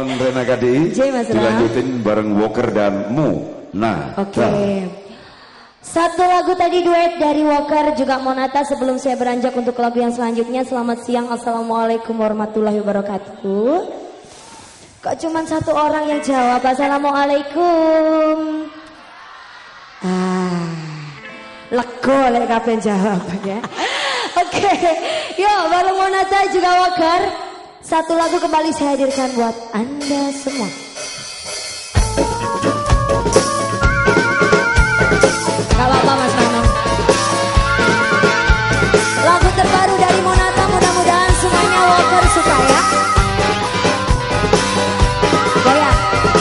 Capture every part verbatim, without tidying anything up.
bareng Rena Kadi. Dilanjutin bareng Walker dan Mu. Nah, oke. Okay. Satu lagu tadi duet dari Walker juga Monata. Sebelum saya beranjak untuk lagu yang selanjutnya, selamat siang, assalamualaikum warahmatullahi wabarakatuh. Kok cuman satu orang yang jawab assalamualaikum? Ah, lego lek kabeh jawab ya. Oke, okay. Yuk bareng Monata juga Walker. Satu lagu kembali saya hadirkan buat Anda semua. Gak apa-apa Mas Nano. Lagu terbaru dari Monata, mudah-mudahan semuanya Walker suka ya. Goyang.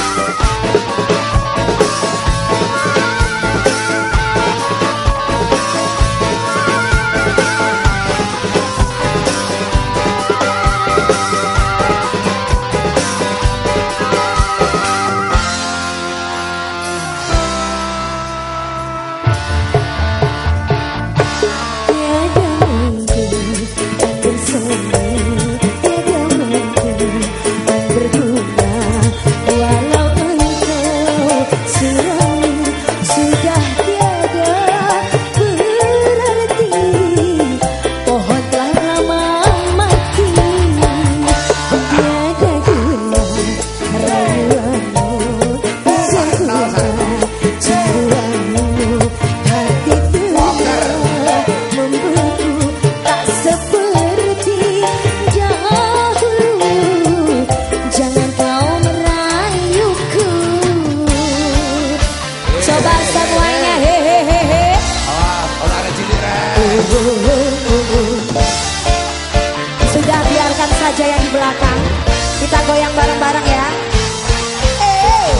Sudah biarkan saja yang di belakang. Kita goyang bareng-bareng ya. Hey.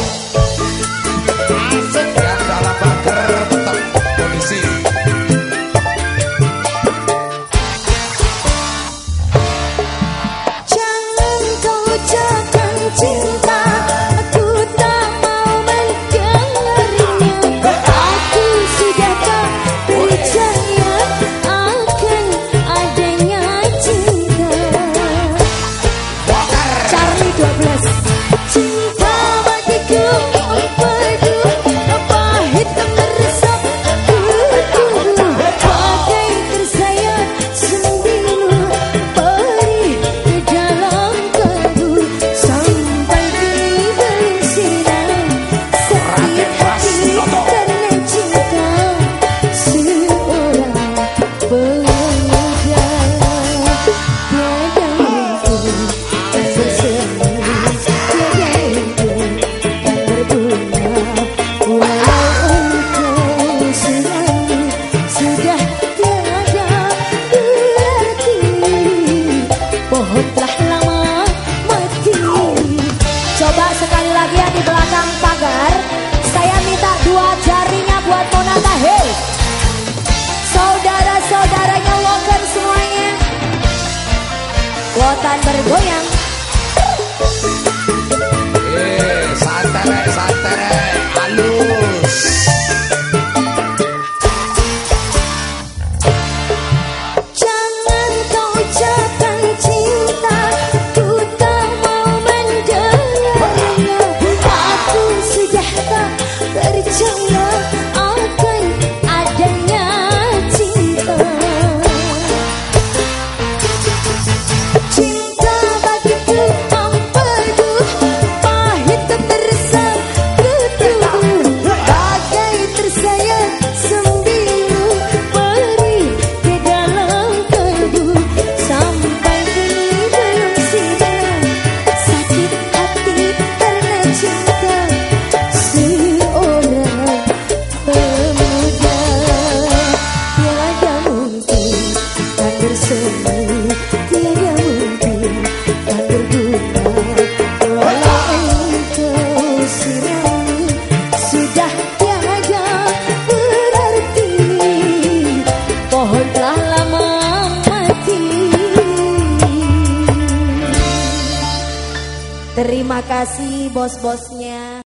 Asik ya dalam bager tetap kondisi. Jangan kau ucapkan cinta, aku tak mau mendengarnya. Aku sudah tak percaya akan adanya cinta. Charlie dua belas. Cinta bagiku memperdu, pahit meresap kudu, bagai tersayat sembilu, perih ke dalam kalbu, sampai kini belum sinar sakit hati karena cinta seorang pemuda. Tiada mungkin bersemi, tiada mungkin berbunga, walau engkau selalu sudah tiada berarti, pohon telah lama mati. Coba sekali lagi ya di belakang pagar. Saya minta dua jarinya buat Monata. Hey, saudara-saudaranya Walker semuanya, Wotan bergoyang. Eh, santere, santere, halus. Jangan kau ucapkan cinta, ku tak mau mendengarnya. Aku sudah tak percaya akan adanya cinta. Cinta bagiku memperdu, pahit meresap kudu, bagai tersayat sembilu, perih ke dalam kalbu, sampai kini belum sinar sakit hati karena cinta seorang pemuda. Tiada mungkin kan bersemi, tiada mungkin kan berbunga, walau engkau sirami sudah tiada berarti, pohon telah lama mati. Terima kasih bos-bosnya.